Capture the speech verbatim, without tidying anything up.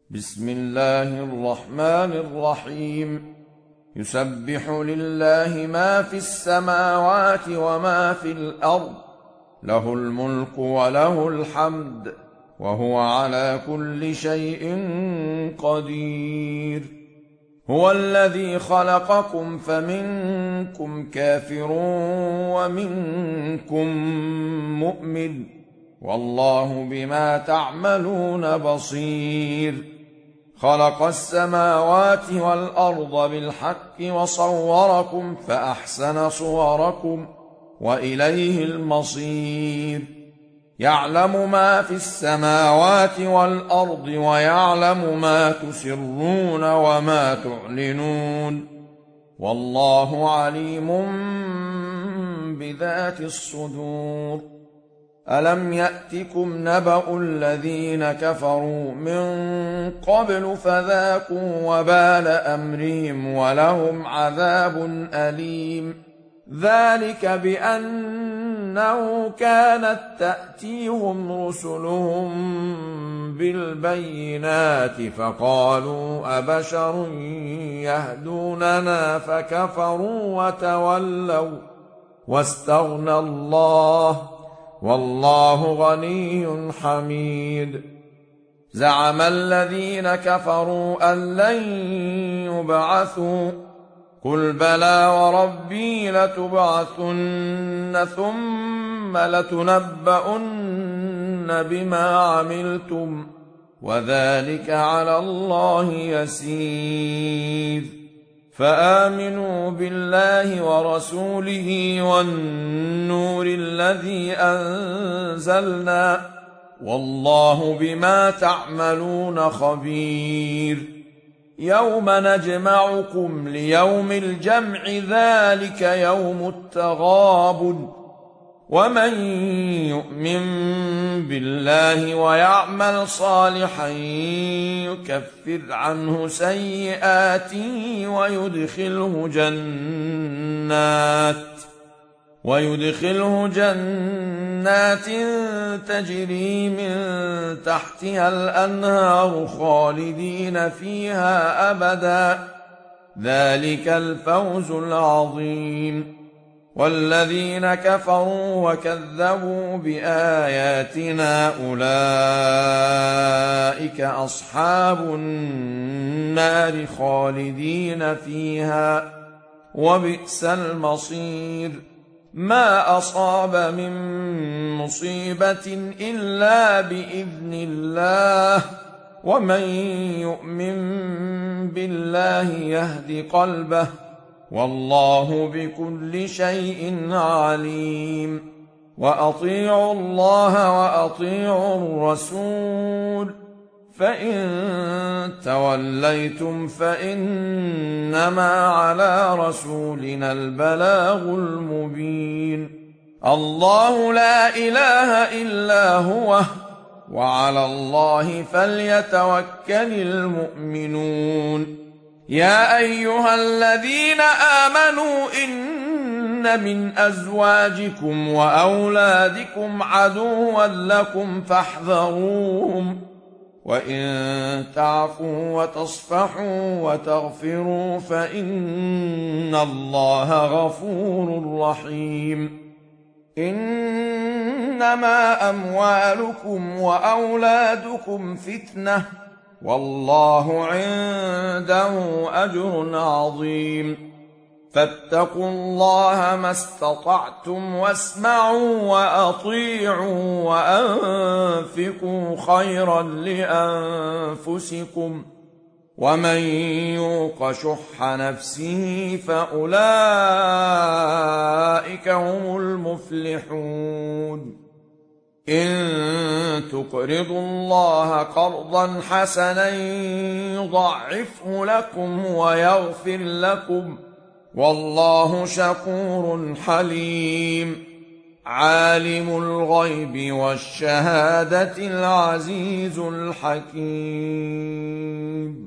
بسم الله الرحمن الرحيم يسبح لله ما في السماوات وما في الأرض له الملك وله الحمد وهو على كل شيء قدير هو الذي خلقكم فمنكم كافر ومنكم مؤمن والله بما تعملون بصير خلق السماوات والأرض بالحق وصوركم فأحسن صوركم وإليه المصير يعلم ما في السماوات والأرض ويعلم ما تسرون وما تعلنون والله عليم بذات الصدور ألم يأتكم نبأ الذين كفروا من قبل فذاقوا وبال أمرهم ولهم عذاب أليم ذلك بأنه كانت تأتيهم رسلهم بالبينات فقالوا أبشر يهدوننا فكفروا وتولوا واستغنى الله والله غني حميد زعم الذين كفروا أن لن يبعثوا قل بلى وربي لتبعثن ثم لتنبؤن بما عملتم وذلك على الله يسير فآمنوا بالله ورسوله والنور الذي أنزلنا والله بما تعملون خبير يوم نجمعكم ليوم الجمع ذلك يوم التغابن ومن يؤمن بالله ويعمل صالحا يكفر عنه سيئاته ويدخله جنات ويدخله جنات تجري من تحتها الأنهار خالدين فيها أبدا ذلك الفوز العظيم والذين كفروا وكذبوا بآياتنا أولئك أصحاب النار خالدين فيها وبئس المصير ما أصاب من مصيبة إلا بإذن الله ومن يؤمن بالله يهد قلبه والله بكل شيء عليم وأطيعوا الله وأطيعوا الرسول فإن توليتم فإنما على رسولنا البلاغ المبين الله لا إله إلا هو وعلى الله فليتوكل المؤمنون يا أيها الذين آمنوا إن من أزواجكم وأولادكم عدوا لكم فاحذروهم وإن تعفوا وتصفحوا وتغفروا فإن الله غفور رحيم إنما أموالكم وأولادكم فتنة والله عنده أجر عظيم فاتقوا الله ما استطعتم واسمعوا وأطيعوا وأنفقوا خيرا لأنفسكم ومن يوق شح نفسه فأولئك هم المفلحون إن تقرضوا الله قرضا حسنا يضعفه لكم ويغفر لكم والله شكور حليم عالم الغيب والشهادة العزيز الحكيم